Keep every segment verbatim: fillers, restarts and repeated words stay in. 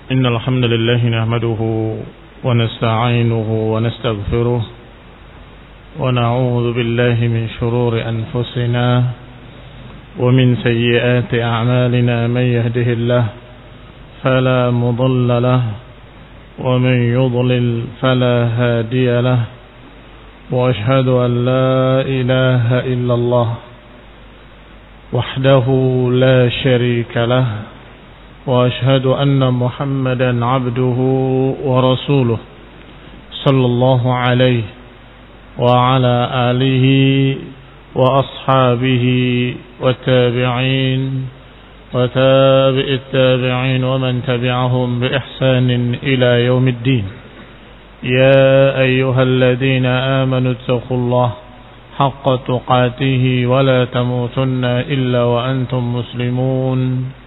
إن الحمد لله نحمده ونستعينه ونستغفره ونعوذ بالله من شرور أنفسنا ومن سيئات أعمالنا من يهده الله فلا مضل له ومن يضلل فلا هادي له وأشهد أن لا إله إلا الله وحده لا شريك له وأشهد أن محمدا عبده ورسوله صلى الله عليه وعلى آله وأصحابه والتابعين وتابع التابعين ومن تبعهم بإحسان إلى يوم الدين. يا أيها الذين آمنوا اتقوا الله حق تقاته ولا تموتن إلا وأنتم مسلمون.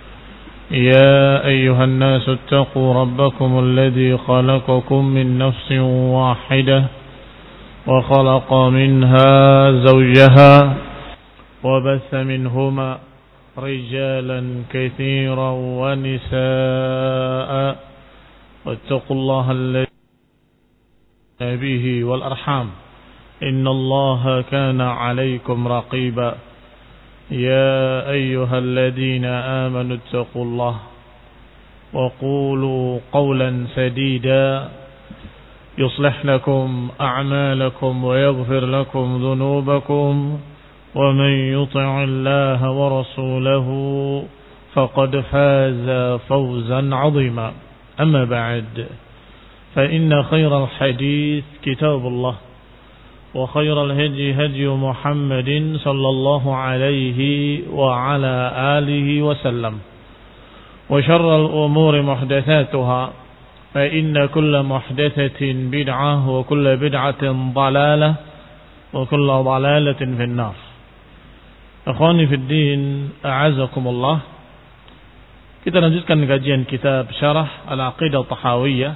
يا أيها الناس اتقوا ربكم الذي خلقكم من نفس واحدة وخلق منها زوجها وبث منهما رجالا كثيرا ونساء واتقوا الله الذي به والأرحام إن الله كان عليكم رقيبا. يا أيها الذين آمنوا اتقوا الله وقولوا قولا سديدا يصلح لكم أعمالكم ويغفر لكم ذنوبكم ومن يطع الله ورسوله فقد فاز فوزا عظيما. أما بعد فإن خير الحديث كتاب الله وخير الهدي هدي محمد صلى الله عليه وعلى آله وسلم وشر الأمور محدثاتها فإن كل محدثة بدعة وكل بدعة ضلالة وكل ضلالة في النار. Akhwani fi din, a'azakumullah. Kita lanjutkan kajian kitab Syarah Al-Aqidah Tahawiyah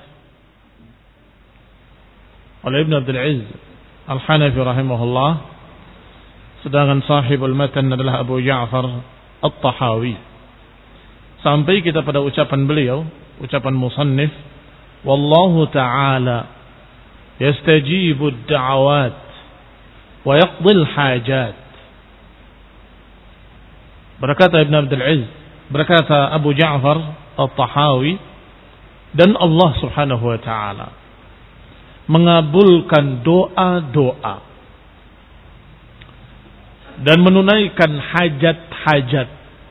oleh Ibn Abdul Aziz Al-Hanafi rahimahullah, sedangkan sahibul matan adalah Abu Ja'far At-Tahawi. Sampai kita pada ucapan beliau, ucapan musannif, wallahu ta'ala yastajibu ad-da'awat wa yaqdil hajat. Berkata Ibn Abdul Aziz, berkata Abu Ja'far At-Tahawi, dan Allah subhanahu wa ta'ala mengabulkan doa-doa dan menunaikan hajat-hajat,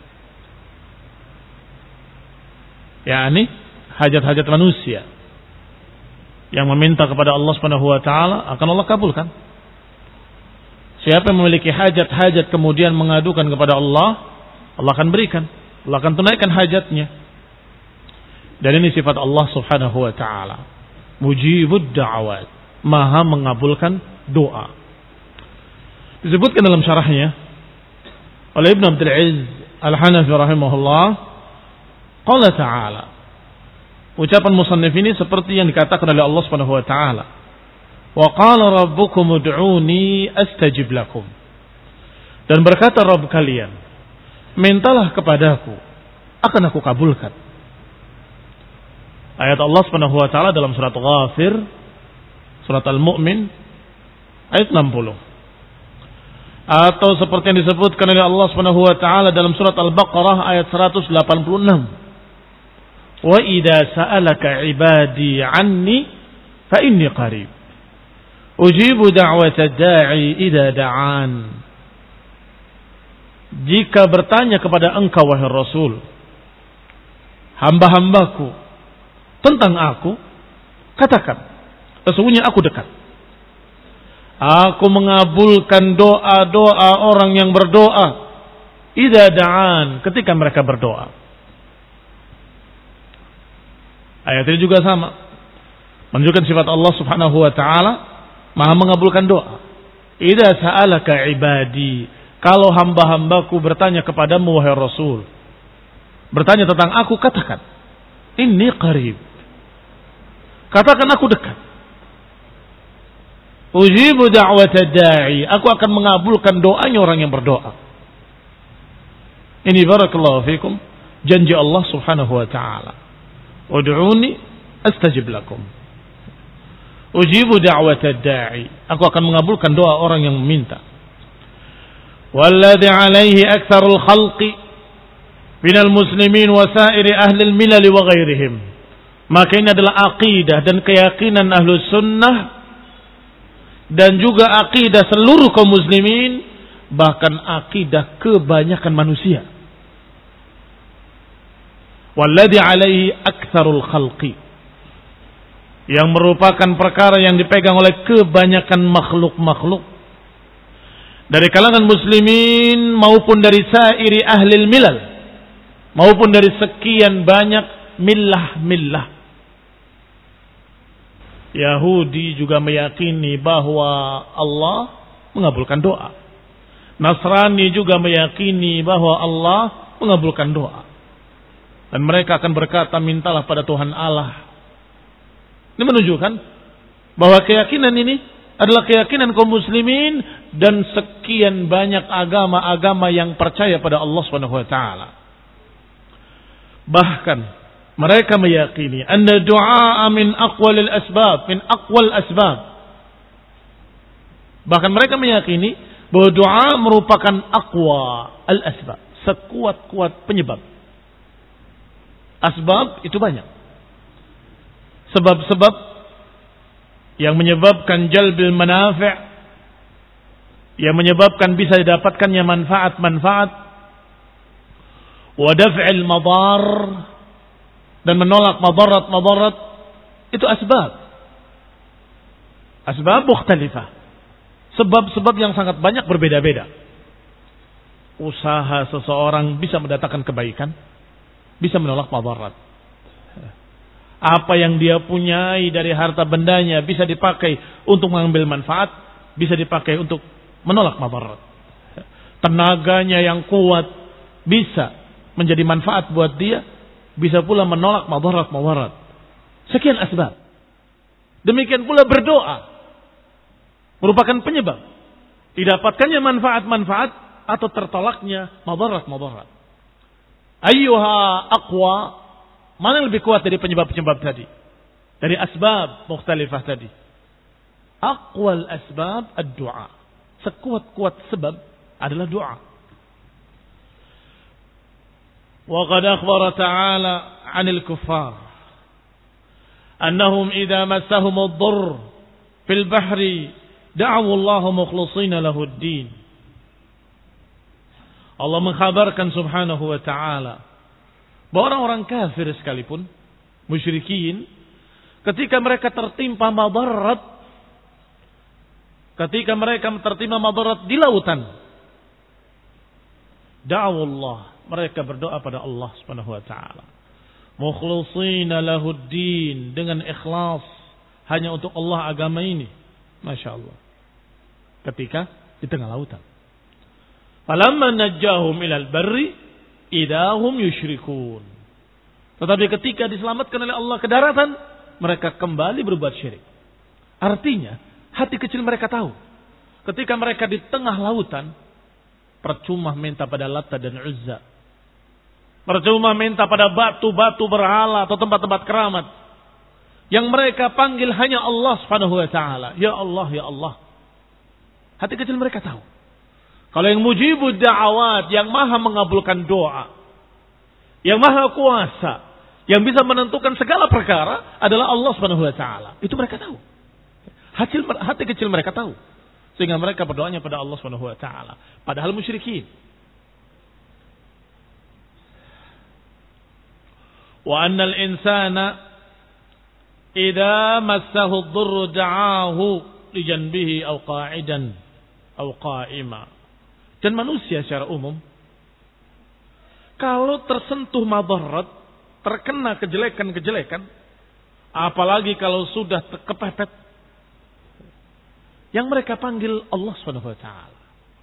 yakni hajat-hajat manusia yang meminta kepada Allah Subhanahu wa taala akan Allah kabulkan. Siapa yang memiliki hajat-hajat kemudian mengadukan kepada Allah, Allah akan berikan, Allah akan tunaikan hajatnya. Dan ini sifat Allah Subhanahu wa taala, mujibud da'awat, maha mengabulkan doa. Disebutkan dalam syarahnya oleh Ibn Abdul Aziz Al-Hanafi rahimahullah, qala ta'ala, ucapan musannif ini seperti yang dikatakan oleh Allah Subhanahu wa taala, wa qala rabbukum ud'uni astajib lakum, dan berkata Rabb kalian, mintalah kepadaku akan aku kabulkan. Ayat Allah Subhanahu wa taala dalam surat Ghafir, surat Al-Mu'min ayat enam puluh. Atau seperti yang disebutkan oleh Allah Subhanahu wa taala dalam surat Al-Baqarah ayat seratus delapan puluh enam. Wa idza sa'alaka 'ibadi 'anni fa inni qarib. Ujibu da'watad da'i idza da'an. Jika bertanya kepada engkau wahai Rasul, hamba-hambaku tentang aku, katakan, sesungguhnya aku dekat. Aku mengabulkan doa-doa orang yang berdoa, idza da'an, ketika mereka berdoa. Ayat ini juga sama, menunjukkan sifat Allah Subhanahu wa taala maha mengabulkan doa. Idza sa'alaka ibadi, kalau hamba-hambaku bertanya kepadamu wahai Rasul, bertanya tentang aku, katakan, inni qarib, katakan aku dekat. Ujibu da'watad da'i, aku akan mengabulkan doanya orang yang berdoa. Ini barakallahu fikum janji Allah Subhanahu wa taala. Ud'uni astajib lakum. Ujibu da'watad da'i. Aku akan mengabulkan doa orang yang meminta. Walladhi 'alaihi aktsarul khalqi minal muslimin wa sa'iri ahli al-milal wa ghairihim. Maka ini adalah aqidah dan keyakinan Ahlus Sunnah dan juga aqidah seluruh kaum muslimin, bahkan aqidah kebanyakan manusia. Walladhi 'alaihi aktsarul khalqi, yang merupakan perkara yang dipegang oleh kebanyakan makhluk-makhluk dari kalangan muslimin maupun dari sairi ahlil milal, maupun dari sekian banyak millah-millah. Yahudi juga meyakini bahwa Allah mengabulkan doa. Nasrani juga meyakini bahwa Allah mengabulkan doa. Dan mereka akan berkata, mintalah pada Tuhan Allah. Ini menunjukkan bahwa keyakinan ini adalah keyakinan kaum muslimin dan sekian banyak agama-agama yang percaya pada Allah Subhanahu wa taala. Bahkan mereka meyakini anna du'a min aqwalil asbab, min aqwal asbab. Bahkan mereka meyakini bahwa doa merupakan aqwa al asbab, sekuat-kuat penyebab. Asbab itu banyak. Sebab-sebab yang menyebabkan jalbil manafi', yang menyebabkan bisa didapatkannya manfaat-manfaat, wa daf'il madar, dan menolak madarat-madarat, itu asbab. Asbab mukhtalifah. Sebab-sebab yang sangat banyak berbeda-beda. Usaha seseorang bisa mendatangkan kebaikan, bisa menolak madarat. Apa yang dia punyai dari harta bendanya bisa dipakai untuk mengambil manfaat, bisa dipakai untuk menolak madarat. Tenaganya yang kuat bisa menjadi manfaat buat dia, bisa pula menolak madarat-madarat. Sekian asbab. Demikian pula berdoa merupakan penyebab didapatkannya manfaat-manfaat atau tertolaknya madarat-madarat. Ayyuha aqwa, mana yang lebih kuat dari penyebab-penyebab tadi? Dari asbab mukhtalifah tadi. Aqwal asbab ad-du'a. Sekuat-kuat sebab adalah doa. Wa qad akhbara ta'ala 'anil kuffar annahum idza massahum ad-durr fil bahri da'u Allah mukhlishina lahu ad-din. Allah mengkhabarkan subhanahu wa ta'ala bahwa orang-orang kafir sekalipun, musyrikin, ketika mereka tertimpa madarat, ketika mereka tertimpa madarat di lautan, da'u Allah, mereka berdoa pada Allah subhanahu wa ta'ala, mukhlishina lahuddin, dengan ikhlas hanya untuk Allah agama ini. Masya Allah. Ketika di tengah lautan, falamma najjahum ilal barri idahum yusyrikun. Tetapi ketika diselamatkan oleh Allah ke daratan, mereka kembali berbuat syirik. Artinya hati kecil mereka tahu, ketika mereka di tengah lautan, percuma minta pada Lata dan Uzza, percuma minta pada batu-batu berhala atau tempat-tempat keramat. Yang mereka panggil hanya Allah subhanahu wa ta'ala. Ya Allah, ya Allah. Hati kecil mereka tahu, kalau yang mujibud da'awat, yang maha mengabulkan doa, yang maha kuasa, yang bisa menentukan segala perkara adalah Allah subhanahu wa ta'ala. Itu mereka tahu. Hati, hati kecil mereka tahu. Sehingga mereka berdoanya pada Allah subhanahu wa ta'ala. Padahal musyrikin. Wa annal insana idza massahu ad-durru da'ahu li janbihi aw qa'idan aw qa'ima. Dan manusia secara umum, kalau tersentuh madarat, terkena kejelekan-kejelekan, apalagi kalau sudah kepepet, yang mereka panggil Allah subhanahu wa ta'ala.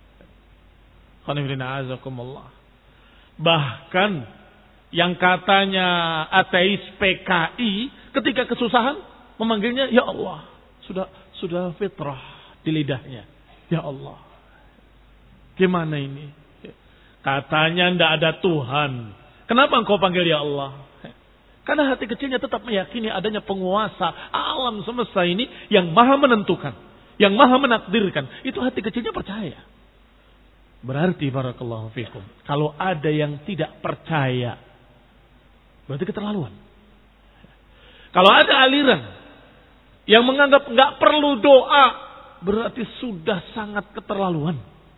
Bahkan yang katanya ateis P K I ketika kesusahan memanggilnya ya Allah. Sudah sudah fitrah di lidahnya. Ya Allah. Gimana ini? Katanya tidak ada Tuhan. Kenapa engkau panggil ya Allah? Karena hati kecilnya tetap meyakini adanya penguasa alam semesta ini yang maha menentukan, yang maha menakdirkan. Itu hati kecilnya percaya. Berarti barakallahu fikum, kalau ada yang tidak percaya, berarti keterlaluan. Kalau ada aliran yang menganggap nggak perlu doa, berarti sudah sangat keterlaluan.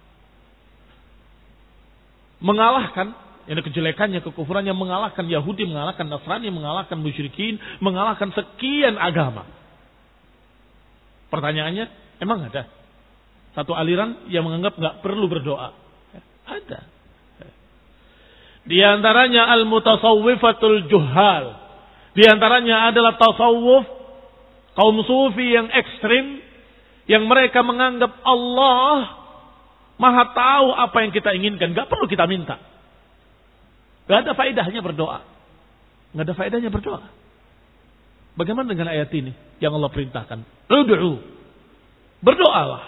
Mengalahkan, ini kejelekannya, kekufurannya, mengalahkan Yahudi, mengalahkan Nasrani, mengalahkan musyrikin, mengalahkan sekian agama. Pertanyaannya, emang ada satu aliran yang menganggap nggak perlu berdoa? Ada. Di antaranya al-mutasawwifatul juhal. Di antaranya adalah tasawuf kaum sufi yang ekstrim, yang mereka menganggap Allah maha tahu apa yang kita inginkan, nggak perlu kita minta. Gak ada faedahnya berdoa. Gak ada faedahnya berdoa. Bagaimana dengan ayat ini yang Allah perintahkan? Ud'u. Berdoalah.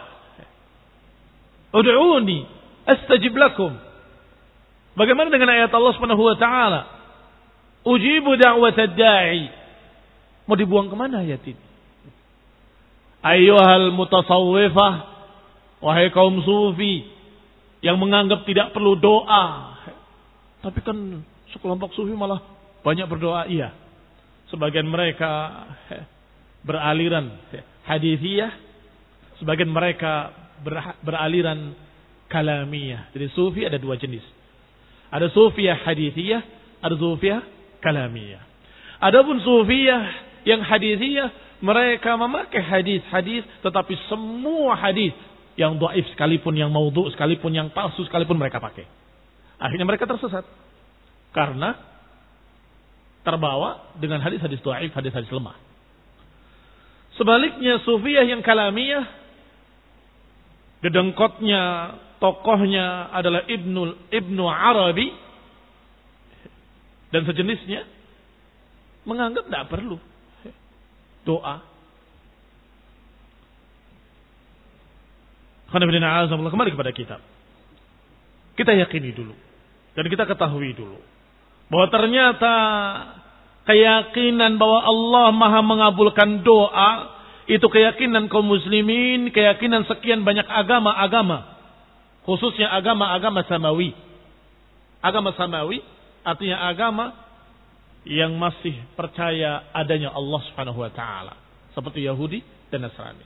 Ud'uni astajib lakum. Bagaimana dengan ayat Allah Subhanahu wa taala? Ujibu da'watad da'i. Mau dibuang kemana ayat ini? Ayyuhal mutasawwifah, wahai kaum sufi yang menganggap tidak perlu doa. Tapi kan sekelompok sufi malah banyak berdoa. Iya. Sebagian mereka beraliran hadithiyah. Sebagian mereka beraliran kalamiyah. Jadi sufi ada dua jenis. Ada sufiyah hadithiyah. Ada sufiyah kalamiyah. Adapun sufiyah yang hadithiyah, mereka memakai hadis-hadis. Tetapi semua hadis yang dhaif sekalipun, yang maudhu sekalipun, yang palsu sekalipun mereka pakai. Akhirnya mereka tersesat. Karena terbawa dengan hadis-hadis dhaif, hadis-hadis lemah. Sebaliknya sufiyah yang kalamiyah, dedengkotnya, tokohnya adalah Ibnu Ibnu Arabi dan sejenisnya, menganggap tidak perlu doa. Kembali kepada kitab. Kita yakini dulu. Dan kita ketahui dulu bahwa ternyata keyakinan bahwa Allah maha mengabulkan doa, itu keyakinan kaum muslimin, keyakinan sekian banyak agama-agama, khususnya agama-agama samawi. Agama samawi artinya agama yang masih percaya adanya Allah Subhanahu wa taala, seperti Yahudi dan Nasrani.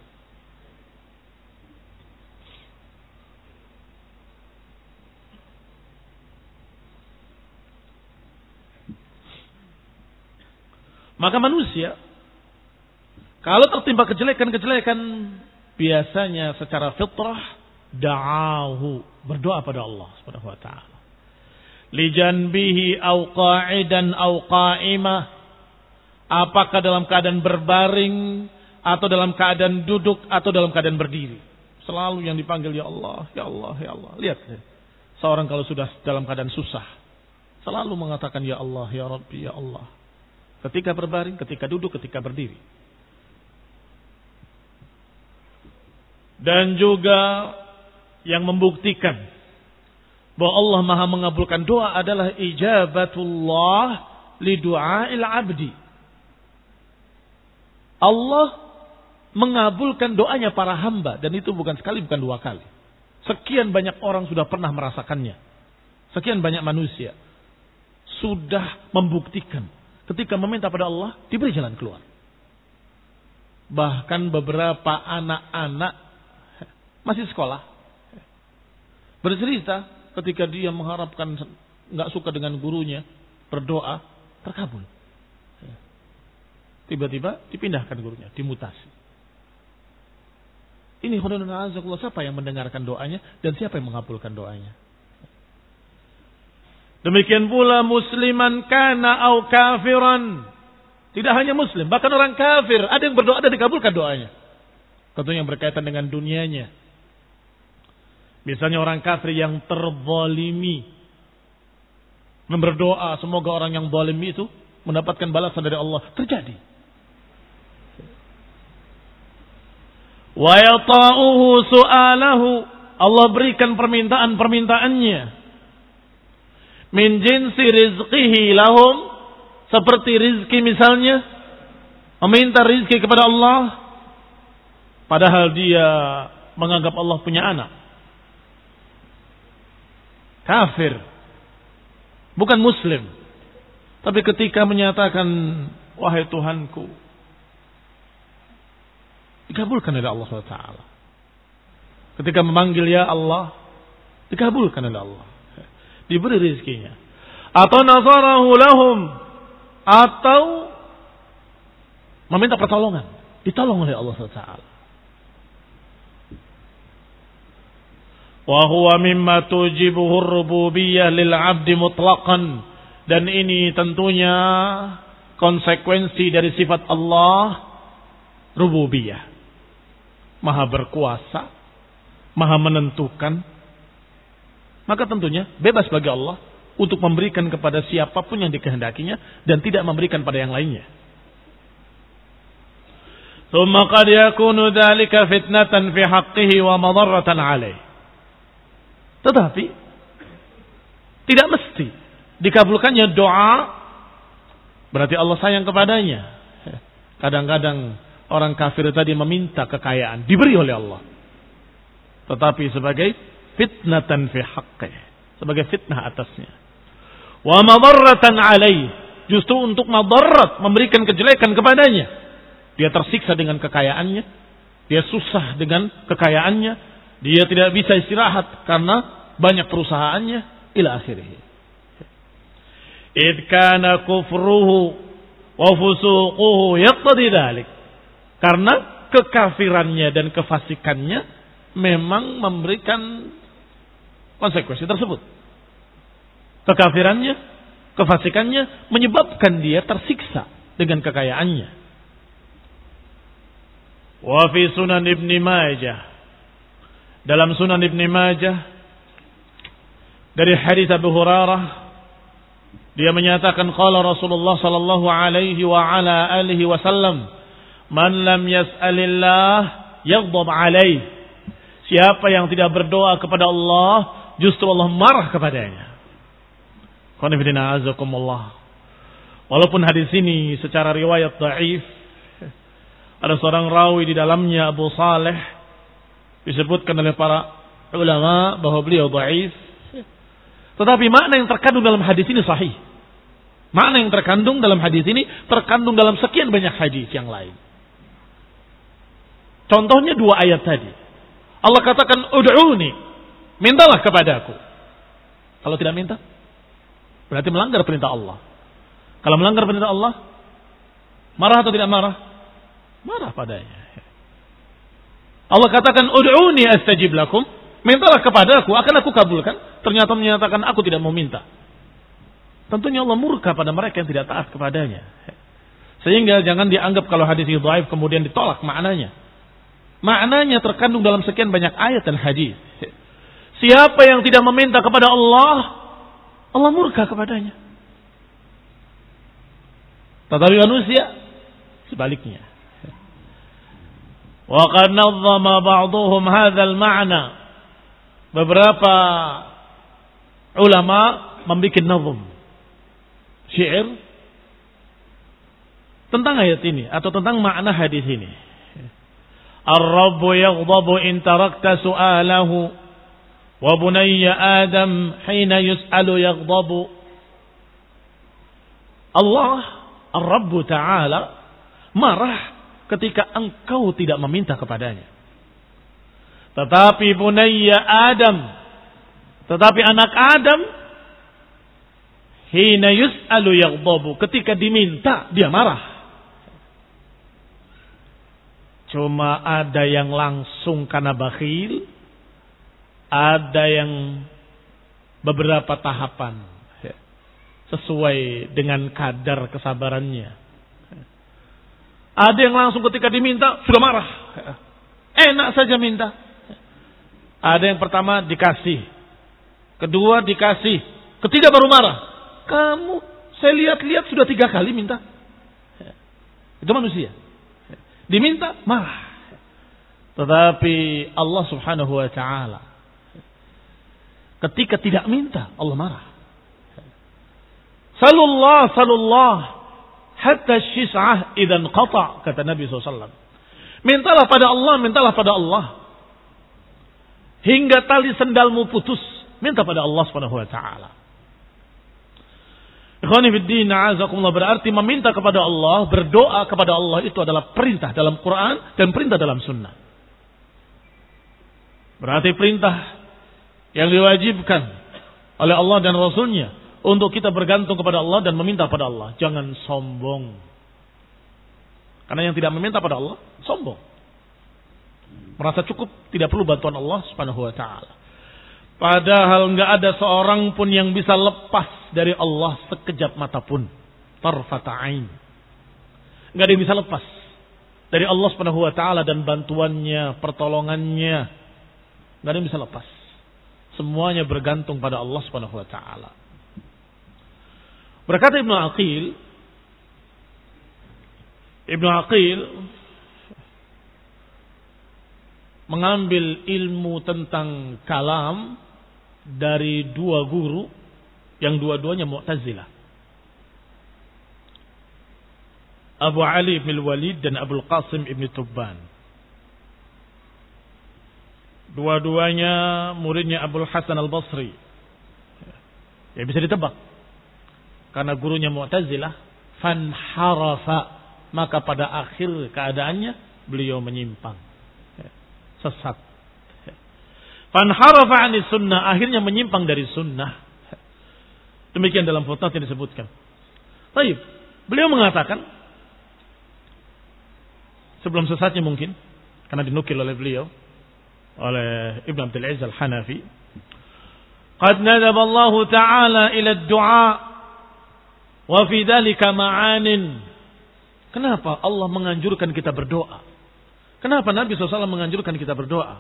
Maka manusia kalau tertimpa kejelekan-kejelekan, biasanya secara fitrah da'ahu, berdoa pada Allah Subhanahu wa taala. Li janbihi au qa'idan au qa'imah, apakah dalam keadaan berbaring atau dalam keadaan duduk atau dalam keadaan berdiri, selalu yang dipanggil ya Allah, ya Allah, ya Allah. Lihat, seorang kalau sudah dalam keadaan susah selalu mengatakan ya Allah, ya Rabbi, ya Allah. Ketika berbaring, ketika duduk, ketika berdiri. Dan juga yang membuktikan bahwa Allah maha mengabulkan doa adalah ijabatullah li du'ail abdi. Allah mengabulkan doanya para hamba. Dan itu bukan sekali, bukan dua kali. Sekian banyak orang sudah pernah merasakannya. Sekian banyak manusia sudah membuktikan ketika meminta pada Allah, diberi jalan keluar. Bahkan beberapa anak-anak masih sekolah bercerita ketika dia mengharapkan, nggak suka dengan gurunya, berdoa, terkabul. Tiba-tiba dipindahkan gurunya, dimutasi. Ini khudunun azakullah, siapa yang mendengarkan doanya dan siapa yang mengabulkan doanya? Demikian pula musliman kana au kafiran. Tidak hanya muslim, bahkan orang kafir ada yang berdoa dan dikabulkan doanya. Tentunya yang berkaitan dengan dunianya. Misalnya orang kafir yang terzalimi berdoa semoga orang yang zalim itu mendapatkan balasan dari Allah. Terjadi. Wa yata'uhu su'alahu, Allah berikan permintaan-permintaannya. Min jinsi rizqihi lahum, Seperti rizki misalnya, meminta rizki kepada Allah, padahal dia menganggap Allah punya anak. Kafir. Bukan muslim. Tapi ketika menyatakan, wahai Tuhanku, dikabulkan oleh Allah subhanahu wa taala. Ketika memanggil ya Allah, dikabulkan oleh Allah. Diberi rizkinya. Atau nazarahu lahum. Atau meminta pertolongan. Ditolong oleh Allah subhanahu wa taala. Wa huwa mimma tujibuhu ar-rububiyyah lil 'abdi mutlaqan, dan ini tentunya konsekuensi dari sifat Allah rububiyah. Maha berkuasa, maha menentukan. Maka tentunya bebas bagi Allah untuk memberikan kepada siapapun yang dikehendakinya dan tidak memberikan pada yang lainnya. Tsumma qad yakunu dzalika fitnatan fi haqqihi wa madarratan 'alaihi. Tetapi tidak mesti dikabulkannya doa berarti Allah sayang kepadanya. Kadang-kadang orang kafir tadi meminta kekayaan, diberi oleh Allah. Tetapi sebagai fitnatan fi haqqih, sebagai fitnah atasnya. Wa madarratan alaih, justru untuk madarrat, memberikan kejelekan kepadanya. Dia tersiksa dengan kekayaannya, dia susah dengan kekayaannya, dia tidak bisa istirahat karena banyak perusahaannya, ila akhirih. Id kana kufruhu wa fusuquhu yaqtadi dzalik. Karena kekafirannya dan kefasikannya memang memberikan konsekuensi tersebut. Kekafirannya, kefasikannya menyebabkan dia tersiksa dengan kekayaannya. Wa fi Sunan Ibnu Majah, dalam Sunan Ibnu Majah dari hadis Abu Hurairah, dia menyatakan qala Rasulullah sallallahu alaihi wa ala alihi wasallam, man lam yas'alillah yaghdab alaihi. Siapa yang tidak berdoa kepada Allah, justru Allah marah kepadanya. Qanifidina azakumullah. Walaupun hadis ini secara riwayat dhaif, ada seorang rawi di dalamnya, Abu Saleh, disebutkan oleh para ulama bahwa beliau dhaif. Tetapi makna yang terkandung dalam hadis ini sahih. Makna yang terkandung dalam hadis ini terkandung dalam sekian banyak hadis yang lain. Contohnya dua ayat tadi. Allah katakan, ud'uni, mintalah kepadaku. Kalau tidak minta, berarti melanggar perintah Allah. Kalau melanggar perintah Allah, marah atau tidak marah? Marah padanya. Allah katakan, ud'uni astajib lakum, mintalah kepadaku, akan aku kabulkan. Ternyata menyatakan aku tidak mau minta. Tentunya Allah murka pada mereka yang tidak taat kepadanya. Sehingga jangan dianggap kalau hadis itu dhaif kemudian ditolak maknanya. Maknanya terkandung dalam sekian banyak ayat dan hadis. Siapa yang tidak meminta kepada Allah, Allah murka kepadanya. Tetapi manusia sebaliknya. Wa qad nazzama ba'dhum hadzal ma'na. Beberapa ulama membuat nazm, syair tentang ayat ini atau tentang makna hadis ini. Ar-Rabbu yaghdabu in tarakta su'alahu wa bunayya Adam hina yus'alu yaghdabu. Allah, Ar-Rabbu Ta'ala, marah ketika engkau tidak meminta kepadanya. Tetapi bunayya Adam, tetapi anak Adam, hina yus'alu yaghdabu, ketika diminta dia marah. Cuma ada yang langsung karena bakhil, ada yang beberapa tahapan sesuai dengan kadar kesabarannya. Ada yang langsung ketika diminta sudah marah, enak saja minta. Ada yang pertama dikasih, kedua dikasih, ketiga baru marah. Kamu, saya lihat-lihat sudah tiga kali minta. Itu manusia. Diminta, marah. Tetapi Allah subhanahu wa ta'ala, ketika tidak minta, Allah marah. Salullah, salullah. hatta syis'ah idan qata', kata Nabi shallallahu alaihi wasallam. Mintalah pada Allah, mintalah pada Allah hingga tali sendalmu putus. Minta pada Allah Subhanahu wa taala. Ikhwani fid din, a'azakumullah, berarti meminta kepada Allah, berdoa kepada Allah itu adalah perintah dalam Quran dan perintah dalam sunnah. Berarti perintah yang diwajibkan oleh Allah dan Rasulnya untuk kita bergantung kepada Allah dan meminta pada Allah. Jangan sombong. Karena yang tidak meminta pada Allah, sombong. Merasa cukup, tidak perlu bantuan Allah Subhanahu wa taala. Padahal enggak ada seorang pun yang bisa lepas dari Allah sekejap mata pun. Tarfata ain. Enggak ada yang bisa lepas dari Allah Subhanahu wa taala dan bantuannya, pertolongannya. Enggak ada yang bisa lepas. Semuanya bergantung pada Allah Subhanahu wa taala. Berkata Ibnu Aqil, Ibnu Aqil mengambil ilmu tentang kalam dari dua guru yang dua-duanya Mu'tazilah. Abu Ali bin Walid dan Abul Qasim ibn Tubban. Dua-duanya muridnya Abul Hasan al-Basri. Ya bisa ditebak. Karena gurunya Mu'tazilah, fanharafa, maka pada akhir keadaannya beliau menyimpang. Sesat. Fanharafa 'ani sunnah, akhirnya menyimpang dari sunnah. Demikian dalam footnote yang disebutkan. Baik, beliau mengatakan sebelum sesatnya mungkin, karena dinukil oleh beliau oleh Ibn Abdul Aziz Al-Hanafi, qad nadaba Allah Ta'ala ila ad-du'a wa fi dhalika ma'anin. Kenapa Allah menganjurkan kita berdoa? Kenapa Nabi shallallahu alaihi wasallam menganjurkan kita berdoa?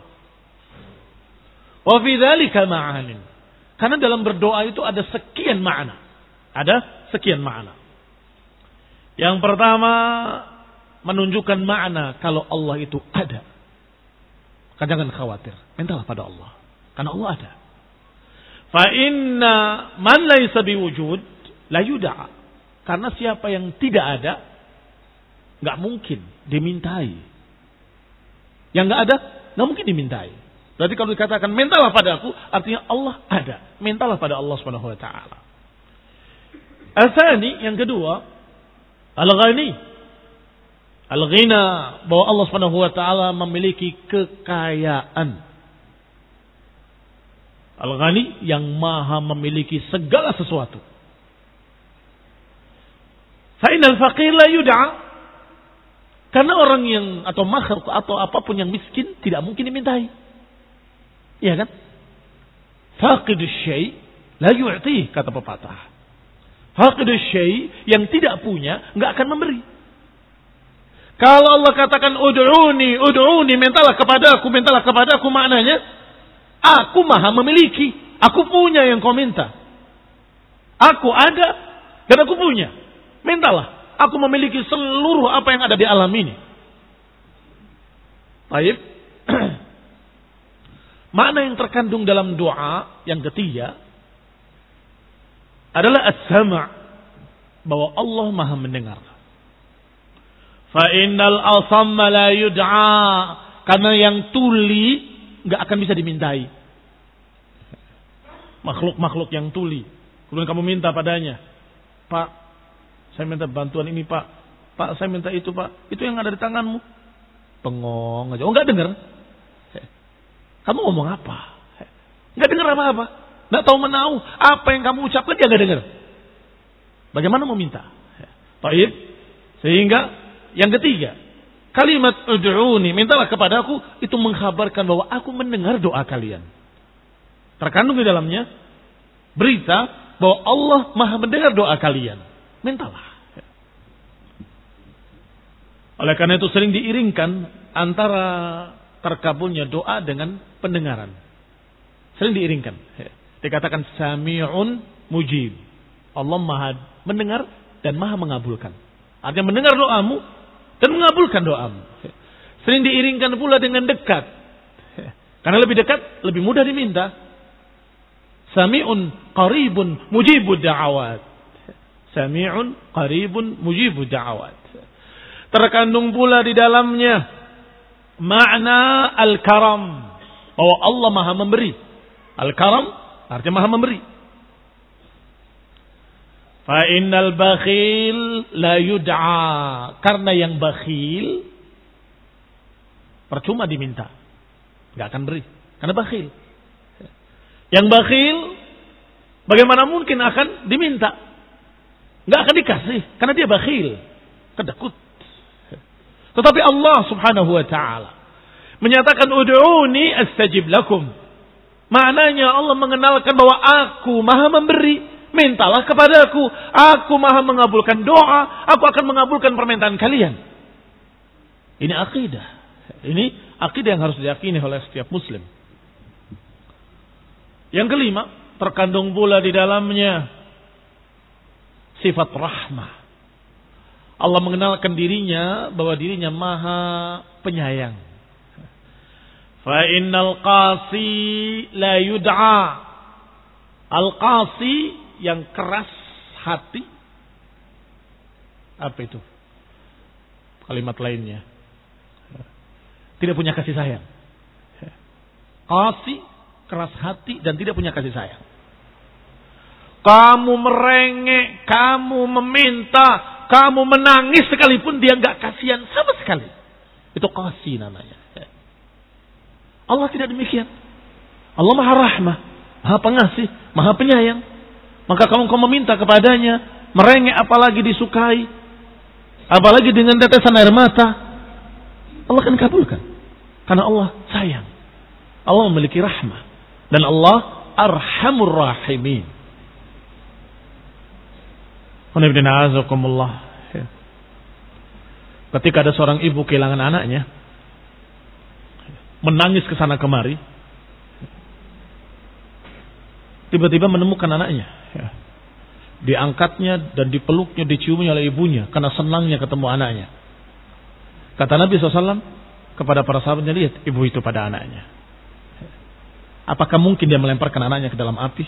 Wa fi dhalika ma'anin. Karena dalam berdoa itu ada sekian makna. Ada sekian makna. Yang pertama, menunjukkan makna kalau Allah itu ada. Kan jangan khawatir, mintalah pada Allah. Karena Allah ada. Fa inna man laysa biwujud la yud'a. Karena siapa yang tidak ada, enggak mungkin dimintai. Yang enggak ada, enggak mungkin dimintai. Berarti kalau dikatakan mintalah pada aku, artinya Allah ada. Mintalah pada Allah Subhanahu wa taala. Al-thani, yang kedua, al-ghani. Al-ghina, bahwa Allah Subhanahu wa taala memiliki kekayaan. Al-ghani, yang maha memiliki segala sesuatu. Fa innal faqir la yud'a. Karena orang yang atau makhluk atau apapun yang miskin tidak mungkin dimintai. Iya kan? Faqidus syai' la yu'tih, kata pepatah. Faqidus syai', yang tidak punya enggak akan memberi. Kalau Allah katakan ud'uni, ud'uni, mintalah kepadaku, mintalah kepadaku, maknanya aku maha memiliki, aku punya yang kau minta. Aku ada dan aku punya. Mintalah, aku memiliki seluruh apa yang ada di alam ini. Baik. Makna yang terkandung dalam doa yang ketiga adalah as-sama', bahwa Allah maha mendengar. Fa innal asamma la yud'a, karena yang tuli enggak akan bisa dimintai. Makhluk-makhluk yang tuli, kemudian kamu minta padanya, Pak, saya minta bantuan ini Pak, Pak saya minta itu Pak, itu yang ada di tanganmu. Bengong aja, oh enggak dengar. Kamu ngomong apa? Enggak dengar apa-apa, enggak tahu menahu apa yang kamu ucapkan, dia enggak dengar. Bagaimana mau minta? Baik, sehingga yang ketiga, kalimat ud'uni, mintalah kepadaku, itu mengkhabarkan bahwa aku mendengar doa kalian. Terkandung di dalamnya berita bahwa Allah maha mendengar doa kalian. Mintalah. Oleh karena itu sering diiringkan antara terkabulnya doa dengan pendengaran. Sering diiringkan. Dikatakan sami'un mujib. Allah maha mendengar dan maha mengabulkan. Artinya mendengar doamu dan mengabulkan doamu. Sering diiringkan pula dengan dekat. Karena lebih dekat, lebih mudah diminta. Sami'un qaribun mujibud da'awat. Sami'un qaribun mujibu da'awat. Terkandung pula di dalamnya makna al-karam, bahwa Allah Maha memberi. Al-karam artinya Maha memberi. Fa innal bakhil la yud'a, karena yang bakhil percuma diminta, enggak akan beri karena bakhil. Yang bakhil bagaimana mungkin akan diminta? Enggak akan dikasih karena dia bakhil, kedekut. Tetapi Allah Subhanahu wa taala menyatakan ud'uni astajib lakum. Maknanya Allah mengenalkan bahwa aku Maha memberi, mintalah kepadaku, aku Maha mengabulkan doa, aku akan mengabulkan permintaan kalian. Ini akidah. Ini akidah yang harus diyakini oleh setiap muslim. Yang kelima, terkandung pula di dalamnya sifat rahmah. Allah mengenalkan dirinya bahwa dirinya Maha penyayang. Fa innal qasi la yud'a. Al-qasi yang keras hati. Apa itu? Kalimat lainnya. Tidak punya kasih sayang. Qasi, keras hati dan tidak punya kasih sayang. Kamu merengek, kamu meminta, kamu menangis sekalipun dia enggak kasihan sama sekali. Itu qasi namanya. Allah tidak demikian. Allah Maha Rahmah, Maha Pengasih, Maha Penyayang. Maka kamu kau meminta kepadanya, merengek apalagi disukai, apalagi dengan tetesan air mata, Allah akan kabulkan. Karena Allah sayang. Allah memiliki rahmah. Dan Allah Arhamur Rahimin. Ketika ada seorang ibu kehilangan anaknya, menangis ke sana kemari, tiba-tiba menemukan anaknya, diangkatnya dan dipeluknya, diciumnya oleh ibunya karena senangnya ketemu anaknya. Kata Nabi shallallahu alaihi wasallam kepada para sahabatnya, lihat ibu itu pada anaknya. Apakah mungkin dia melemparkan anaknya ke dalam api?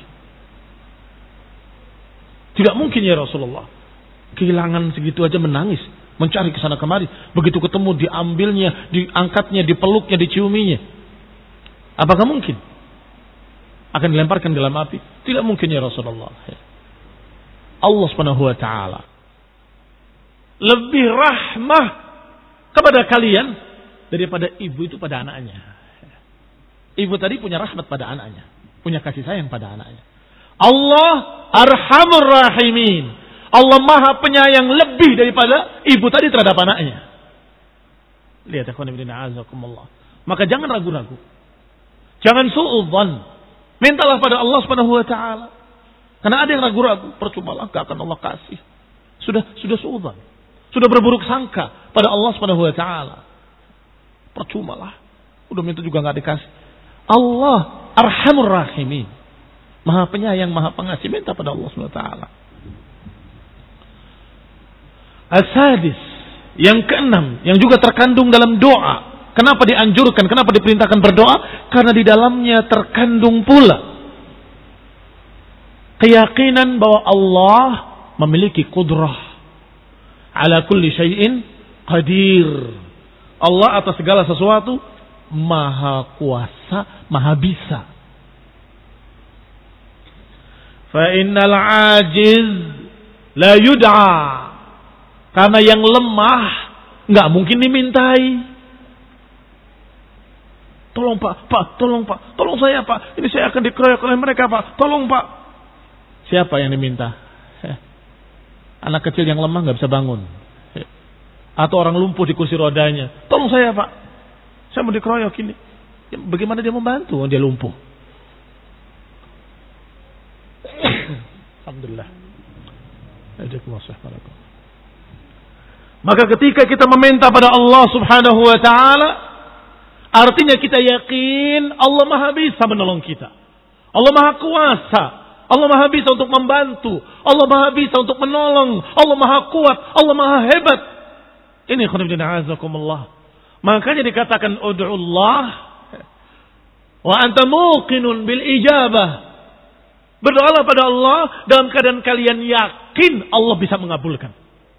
Tidak mungkin ya Rasulullah. Kehilangan segitu aja menangis, mencari ke sana kemari. Begitu ketemu diambilnya, diangkatnya, dipeluknya, diciuminya. Apakah mungkin akan dilemparkan ke dalam api? Tidak mungkin ya Rasulullah. Allah Subhanahu wa taala lebih rahmah kepada kalian daripada ibu itu pada anaknya. Ibu tadi punya rahmat pada anaknya, punya kasih sayang pada anaknya. Allah Arhamur Rahimin. Allah Maha Penyayang lebih daripada ibu tadi terhadap anaknya. Lihat ya kawan ibn a'azakumullah. Maka jangan ragu-ragu. Jangan suudzon. Mintalah pada Allah Subhanahu wa taala. Karena ada yang ragu-ragu, percumalah enggak akan Allah kasih. Sudah sudah suudzon. Sudah berburuk sangka pada Allah Subhanahu wa taala. Percumalah. Udah minta juga enggak dikasih. Allah Arhamur Rahimin. Maha Penyayang, Maha Pengasih, minta pada Allah Subhanahu wa taala. As-sadis, yang keenam, yang juga terkandung dalam doa. Kenapa dianjurkan, kenapa diperintahkan berdoa? Karena di dalamnya terkandung pula keyakinan bahwa Allah memiliki qudrah ala kulli syai'in qadir. Allah atas segala sesuatu maha kuasa, maha bisa. Fa innal ajiz la yud'a. Karena yang lemah enggak mungkin dimintai. Tolong Pak, Pak, tolong Pak, tolong saya Pak. Ini saya akan dikeroyok oleh mereka Pak. Tolong Pak. Siapa yang diminta? Anak kecil yang lemah enggak bisa bangun. Atau orang lumpuh di kursi rodanya. Tolong saya Pak. Saya mau dikeroyok ini. Bagaimana dia membantu? Dia lumpuh. Alhamdulillah. Maka ketika kita meminta pada Allah Subhanahu wa taala, artinya kita yakin Allah Maha bisa menolong kita. Allah Maha kuasa. Allah Maha bisa untuk membantu. Allah Maha bisa untuk menolong. Allah Maha kuat. Allah Maha hebat. Ini khonibdina azakumullah. Makanya dikatakan ud'ullah wa anta muqinun bil ijabah. Berdoalah pada Allah dalam keadaan kalian yakin Allah bisa mengabulkan.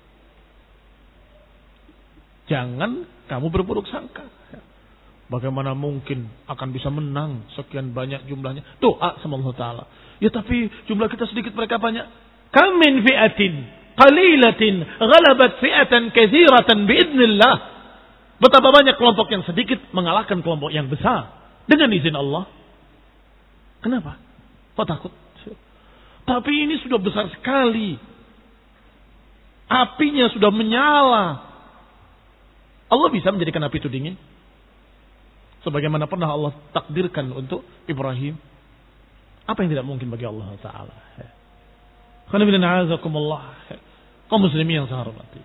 Jangan kamu berburuk sangka. Bagaimana mungkin akan bisa menang sekian banyak jumlahnya? Doa sama Allah Ta'ala. Ya tapi jumlah kita sedikit, mereka banyak. Kam min fi'atin qalilatin ghalabat fi'atan katsiratan biidznillah. Betapa banyak kelompok yang sedikit mengalahkan kelompok yang besar dengan izin Allah. Kenapa? Kok takut? Tapi ini sudah besar sekali. Apinya sudah menyala. Allah bisa menjadikan api itu dingin. Sebagaimana pernah Allah takdirkan untuk Ibrahim. Apa yang tidak mungkin bagi Allah Ta'ala. Kaum muslimin yang saya hormati.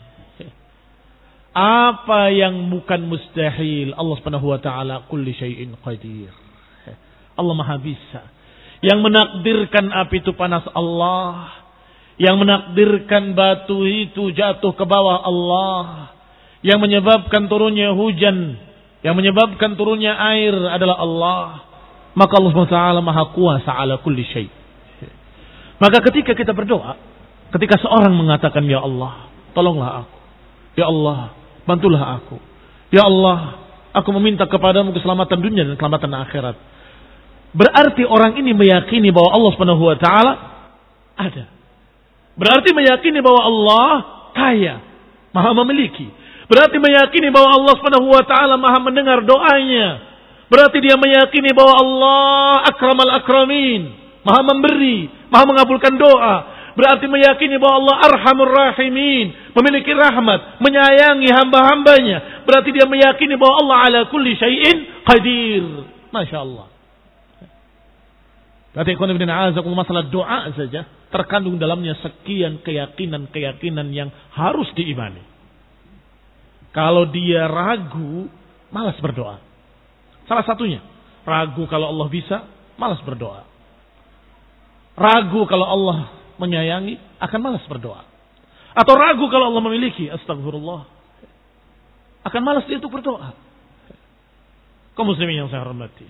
Apa yang bukan mustahil, Allah Subhanahu wa Ta'ala kulli syai'in qadir. Allah Maha bisa. Yang menakdirkan api itu panas Allah. Yang menakdirkan batu itu jatuh ke bawah Allah. Yang menyebabkan turunnya hujan, yang menyebabkan turunnya air adalah Allah. Maka Allah Subhanahu wa Ta'ala Maha kuasa ala kulli syai'. Maka ketika kita berdoa, ketika seorang mengatakan, ya Allah, tolonglah aku. Ya Allah, bantulah aku. Ya Allah, aku meminta kepadamu keselamatan dunia dan keselamatan akhirat. Berarti orang ini meyakini bahwa Allah Subhanahu wa Ta'ala ada. Berarti meyakini bahwa Allah kaya, Maha memiliki. Berarti meyakini bahwa Allah Subhanahu wa Ta'ala Maha mendengar doanya. Berarti dia meyakini bahwa Allah akramal akramin, Maha memberi, Maha mengabulkan doa. Berarti meyakini bahwa Allah arhamur rahimin, memiliki rahmat, menyayangi hamba-hambanya. Berarti dia meyakini bahwa Allah ala kulli syai'in qadir. Masya Allah. Berarti masalah doa saja terkandung dalamnya sekian keyakinan-keyakinan yang harus diimani. Kalau dia ragu, malas berdoa. Salah satunya, ragu kalau Allah bisa, malas berdoa. Ragu kalau Allah menyayangi, akan malas berdoa. Atau ragu kalau Allah memiliki, astagfirullah, akan malas dia untuk berdoa. Kaum muslimin yang saya hormati.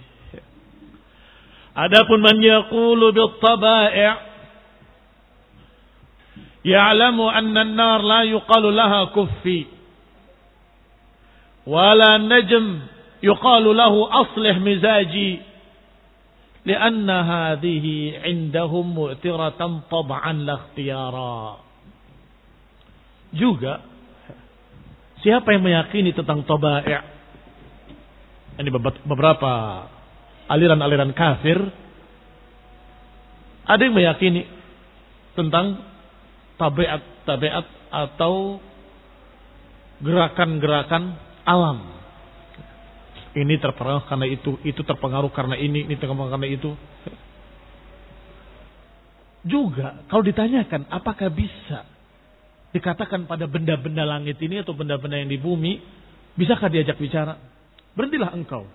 Adapun man yaqulu bit-tabai' ya'lamu anna an-nar la yuqalu laha kuffi wala najm yuqalu lahu aslih mizaji lianna hadhihi indahum mu'tiratan tab'an la ikhtiyara. Juga siapa yang meyakini tentang tabai', ini beberapa aliran-aliran kafir, ada yang meyakini tentang tabiat-tabiat atau gerakan-gerakan alam. Ini terpengaruh karena itu, itu terpengaruh karena ini, ini terpengaruh karena itu. Juga kalau ditanyakan apakah bisa dikatakan pada benda-benda langit ini atau benda-benda yang di bumi, bisakah diajak bicara? Berhentilah engkau.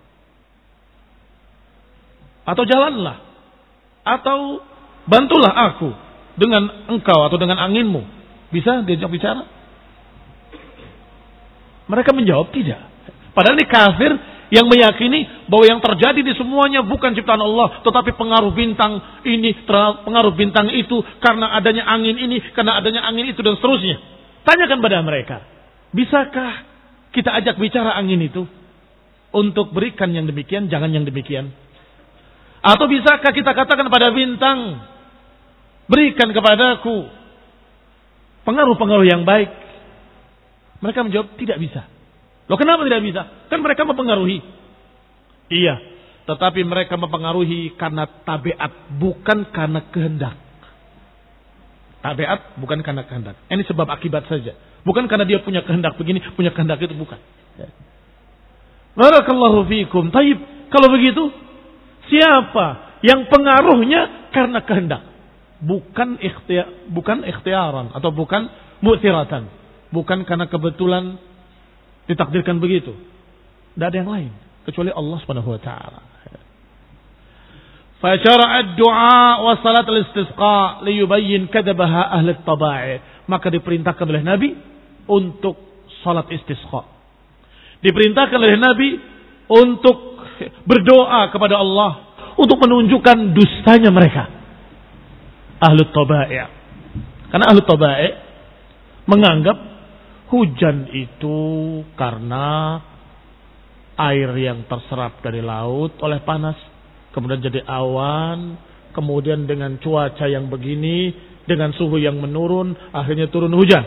Atau jalanlah. Atau bantulah aku dengan engkau atau dengan anginmu. Bisa diajak bicara? Mereka menjawab tidak. Padahal ini kafir yang meyakini bahwa yang terjadi di semuanya bukan ciptaan Allah, tetapi pengaruh bintang ini, pengaruh bintang itu, karena adanya angin ini, karena adanya angin itu, dan seterusnya. Tanyakan pada mereka, bisakah kita ajak bicara angin itu untuk berikan yang demikian, jangan yang demikian? Atau bisakah kita katakan pada bintang, berikan kepadaku pengaruh-pengaruh yang baik? Mereka menjawab tidak bisa. Loh, kenapa tidak bisa? Kan mereka mempengaruhi. Iya, tetapi mereka mempengaruhi karena tabiat, bukan karena kehendak. Tabiat bukan karena kehendak. Ini sebab akibat saja. Bukan karena dia punya kehendak begini, punya kehendak itu, bukan. Barakallahu fiikum. Taib, kalau begitu, siapa yang pengaruhnya karena kehendak? Bukan ikhtiar, bukan ikhtiaran atau bukan mu'tiratan. Bukan karena kebetulan ditakdirkan begitu. Tidak ada yang lain kecuali Allah Subhanahu wa taala. Fa syara'a ad-du'a wa salat al-istisqa li yubayyin kadzabaha ahli at-tabai'. Maka diperintahkan oleh Nabi untuk salat istisqa. Diperintahkan oleh Nabi untuk berdoa kepada Allah untuk menunjukkan dustanya mereka. ahlu tabai'. Karena ahlu tabai' menganggap hujan itu karena air yang terserap dari laut oleh panas, kemudian jadi awan, kemudian dengan cuaca yang begini, dengan suhu yang menurun, akhirnya turun hujan.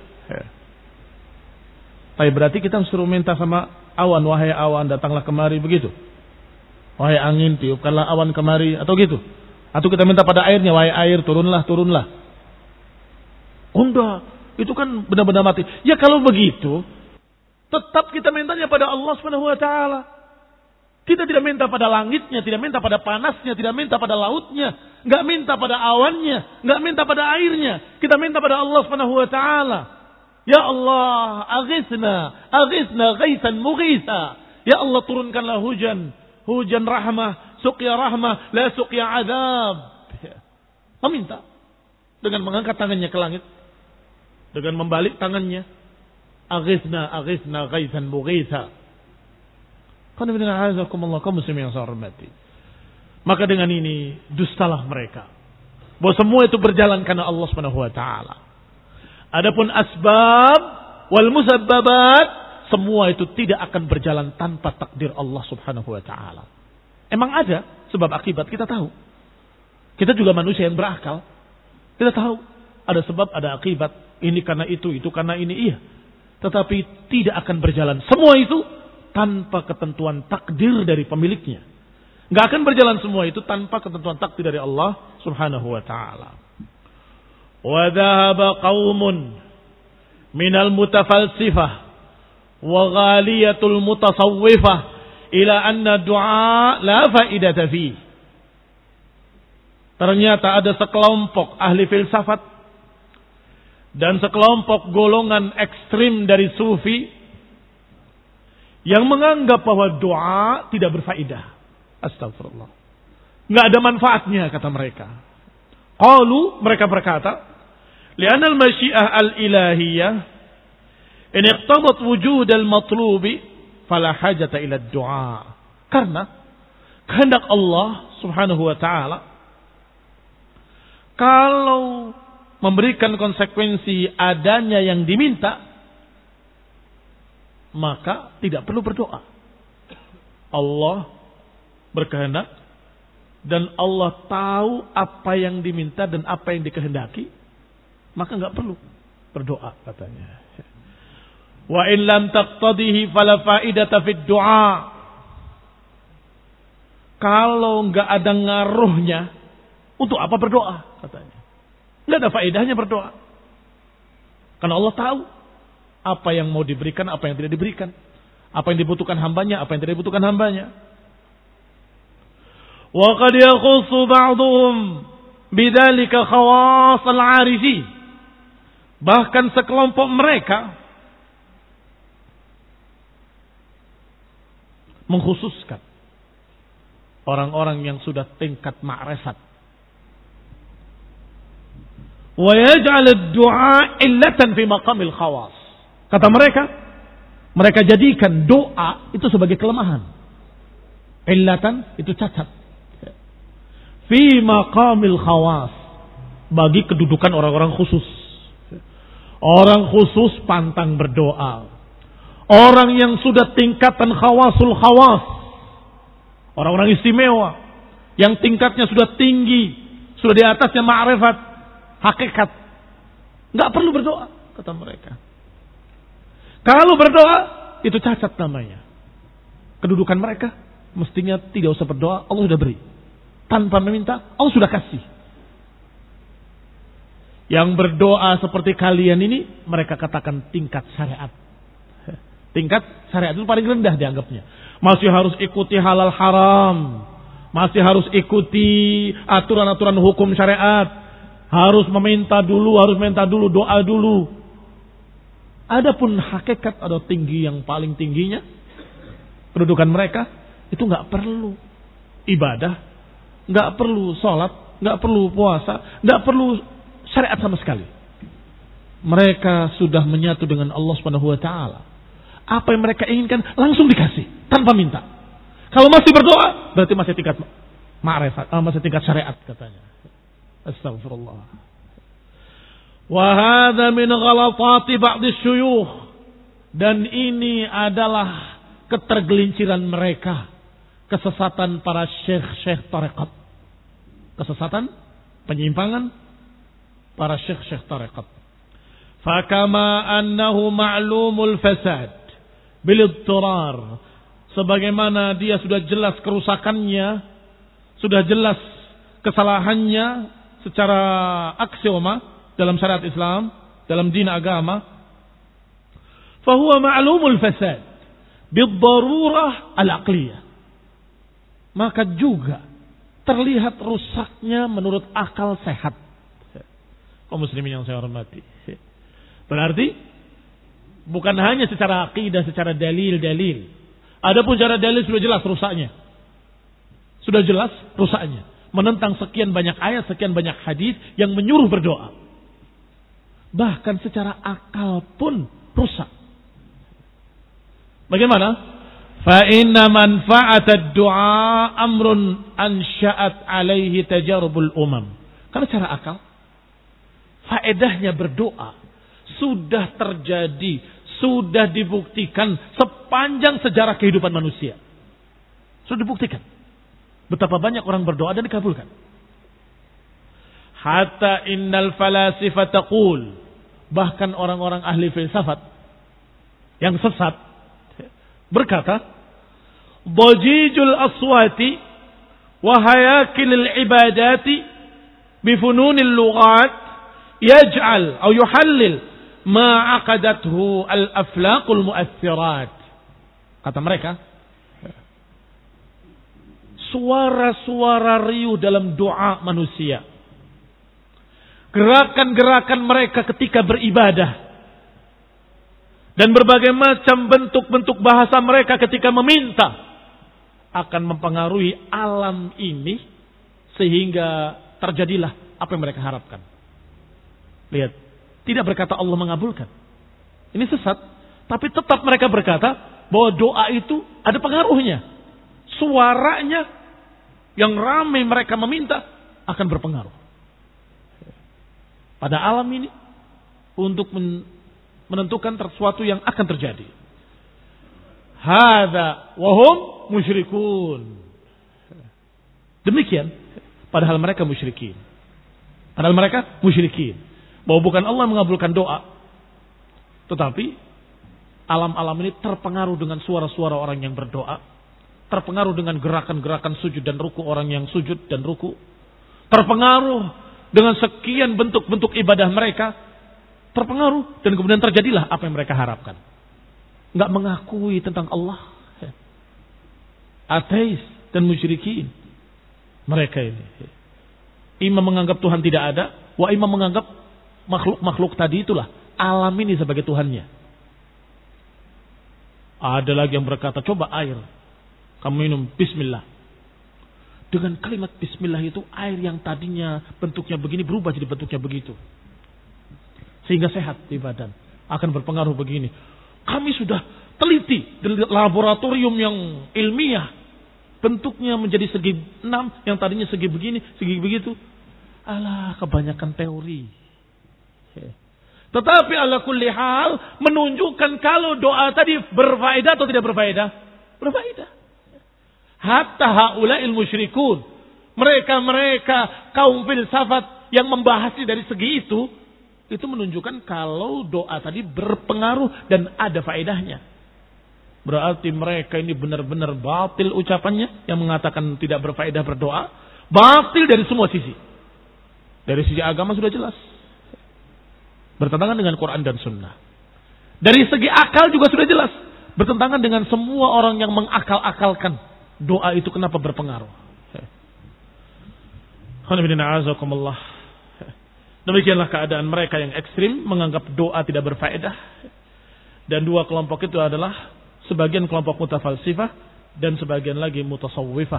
Tapi berarti kita suruh minta sama awan, wahai awan datanglah kemari, begitu? Wahai angin tiupkanlah awan kemari, atau gitu? Atau kita minta pada airnya, wahai air turunlah, turunlah. Oh enggak, itu kan benar-benar mati. Ya kalau begitu, tetap kita mintanya pada Allah Subhanahu wa taala. Kita tidak minta pada langitnya, tidak minta pada panasnya, tidak minta pada lautnya, enggak minta pada awannya, enggak minta pada airnya. Kita minta pada Allah Subhanahu wa taala. Ya Allah, aghithna, aghithna ghaisan mughitha. Ya Allah, turunkanlah hujan, hujan rahmah, suqya rahmah, la suqya azab. Meminta dengan mengangkat tangannya ke langit, dengan membalik tangannya. Aghithna, aghithna ghaisan mughitha. Qul inna a'udzubikumullah kaum muslimin yang saya hormati. Maka dengan ini dustalah mereka bahwa semua itu berjalan karena Allah Subhanahu wa taala. Adapun asbab wal musabbabat, semua itu tidak akan berjalan tanpa takdir Allah Subhanahu wa taala. Emang ada sebab akibat, kita tahu. Kita juga manusia yang berakal. Kita tahu ada sebab, ada akibat. Ini karena itu, itu karena ini, iya. Tetapi tidak akan berjalan semua itu tanpa ketentuan takdir dari pemiliknya. Nggak akan berjalan semua itu tanpa ketentuan takdir dari Allah Subhanahu wa taala. Wa dhahaba qaumun minal mutafalsifah wa ghaliyatul mutasawwifah ila anna du'a la faidata fi. Ternyata ada sekelompok ahli filsafat dan sekelompok golongan ekstrim dari sufi yang menganggap bahwa doa tidak berfaedah. Astagfirullah. Nggak ada manfaatnya kata mereka. Qalu, mereka berkata, li'anna al-masyi'ah al-ilahiyah in iqtadat wujud al-matlubi fala hajata ila ad-du'a. Karena kehendak Allah Subhanahu wa taala kalau memberikan konsekuensi adanya yang diminta, maka tidak perlu berdoa. Allah berkehendak dan Allah tahu apa yang diminta dan apa yang dikehendaki, maka nggak perlu berdoa katanya. Wa in lam taqtadihi fala faidata fid du'a. Kalau nggak ada ngaruhnya, untuk apa berdoa katanya? Nggak ada faedahnya berdoa. Karena Allah tahu apa yang mau diberikan, apa yang tidak diberikan. Apa yang dibutuhkan hambanya, apa yang tidak dibutuhkan hambanya. Wa qad yakhussu ba'dhum bidzalika khawas al-'arifin. Bahkan sekelompok mereka mengkhususkan orang-orang yang sudah tingkat ma'rifat. Wa yaj'al ad-du'a illatan fi maqamil khawas. Kata mereka, mereka jadikan doa itu sebagai kelemahan. Illatan itu cacat. Fi maqamil khawas, bagi kedudukan orang-orang khusus. Orang khusus pantang berdoa. Orang yang sudah tingkatan khawasul khawas, orang-orang istimewa yang tingkatnya sudah tinggi, sudah di atasnya ma'rifat, hakikat, nggak perlu berdoa kata mereka. Kalau berdoa itu cacat namanya. Kedudukan mereka mestinya tidak usah berdoa, Allah sudah beri. Tanpa meminta, Allah sudah kasih. Yang berdoa seperti kalian ini, mereka katakan tingkat syariat. Tingkat syariat itu paling rendah dianggapnya. Masih harus ikuti halal haram. Masih harus ikuti aturan-aturan hukum syariat. Harus meminta dulu, harus minta dulu, doa dulu. Adapun hakikat atau tinggi yang paling tingginya, kedudukan mereka, itu nggak perlu ibadah, nggak perlu sholat, nggak perlu puasa, nggak perlu syariat sama sekali. Mereka sudah menyatu dengan Allah Subhanahu wa taala. Apa yang mereka inginkan langsung dikasih tanpa minta. Kalau masih berdoa berarti masih tingkat ma'rifat, masih tingkat syariat katanya. Astagfirullah. Wa hadza min ghalatati ba'd asy-syuyukh. Dan ini adalah ketergelinciran mereka, kesesatan para syekh-syekh tarekat. Kesesatan, penyimpangan para syekh-syekh tarekat. Fakama annahu ma'lumul fasad bil idtirar. Sebagaimana dia sudah jelas kerusakannya, sudah jelas kesalahannya secara aksioma dalam syariat Islam, dalam din agama. Fahuwa ma'lumul fasad bil darurah al-aqliyah. Maka juga terlihat rusaknya menurut akal sehat. Kaum muslimin yang saya hormati. Berarti bukan hanya secara akidah, secara dalil-dalil. Adapun secara dalil sudah jelas rusaknya. Sudah jelas rusaknya. Menentang sekian banyak ayat, sekian banyak hadis yang menyuruh berdoa. Bahkan secara akal pun rusak. Bagaimana? Fa inna manfa'atad du'a amrun ansha'at alaihi tajarubul umam. Karena secara akal, faedahnya berdoa sudah terjadi, sudah dibuktikan sepanjang sejarah kehidupan manusia. Sudah dibuktikan betapa banyak orang berdoa dan dikabulkan. Hatta innal falasifa taqul, bahkan orang-orang ahli filsafat yang sesat berkata, dhajijul aswati wa hayakilil ibadati bifununil lughat yaj'al atau yuhallil ma aqadathu al-aflaqul mu'assirat. Kata mereka, suara-suara riuh dalam doa manusia, gerakan-gerakan mereka ketika beribadah, dan berbagai macam bentuk-bentuk bahasa mereka ketika meminta akan mempengaruhi alam ini sehingga terjadilah apa yang mereka harapkan. Lihat, tidak berkata Allah mengabulkan. Ini sesat, tapi tetap mereka berkata bahwa doa itu ada pengaruhnya. Suaranya yang ramai mereka meminta akan berpengaruh pada alam ini untuk men menentukan sesuatu yang akan terjadi. Hadza wa hum musyrikun. Demikian, padahal mereka musyrikin. Padahal mereka musyrikin. Bahwa bukan Allah mengabulkan doa, tetapi alam-alam ini terpengaruh dengan suara-suara orang yang berdoa, terpengaruh dengan gerakan-gerakan sujud dan ruku orang yang sujud dan ruku, terpengaruh dengan sekian bentuk-bentuk ibadah mereka, terpengaruh, dan kemudian terjadilah apa yang mereka harapkan. Enggak mengakui tentang Allah. Ateis dan musyrikin. Mereka ini. Imam menganggap Tuhan tidak ada, wa imam menganggap makhluk-makhluk tadi itulah alam ini sebagai Tuhannya. Ada lagi yang berkata, coba air kamu minum bismillah. Dengan kalimat bismillah itu, air yang tadinya bentuknya begini berubah jadi bentuknya begitu. Sehingga sehat di badan. Akan berpengaruh begini. Kami sudah teliti di laboratorium yang ilmiah. Bentuknya menjadi segi enam. Yang tadinya segi begini, segi begitu. Alah, kebanyakan teori. Tetapi ala kulli hal menunjukkan kalau doa tadi berfaedah atau tidak berfaedah. Berfaedah. Hatta haula'il musyrikun. Mereka-mereka kaum filsafat yang membahasnya dari segi itu. Itu menunjukkan kalau doa tadi berpengaruh dan ada faedahnya. Berarti mereka ini benar-benar batil ucapannya yang mengatakan tidak berfaedah berdoa. Batil dari semua sisi. Dari sisi agama sudah jelas. Bertentangan dengan Quran dan Sunnah. Dari segi akal juga sudah jelas. Bertentangan dengan semua orang yang mengakal-akalkan doa itu kenapa berpengaruh. Alhamdulillah. Demikianlah keadaan mereka yang ekstrim menganggap doa tidak berfaedah. Dan dua kelompok itu adalah sebagian kelompok mutafalsifah dan sebagian lagi mutasawwifah.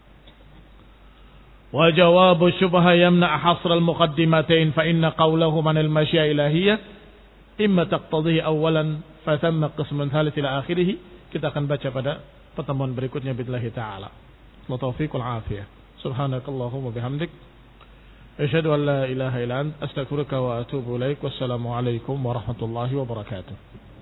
Wa jawabu syubha yamna hasr al-muqaddimatain fa inna qawlahu man al-masyi'a ilahiyah imma taqtadhihi awalan fa thamma qismun thalith ila akhirih. Kita akan baca pada pertemuan berikutnya billahi ta'ala. Wa taufiq wal afiyah. Subhanakallahumma bihamdik Asyhadu an la ilaha illa anta astaghfiruka wa atubu ilaik. Wassalamu alaikum warahmatullahi wabarakatuh.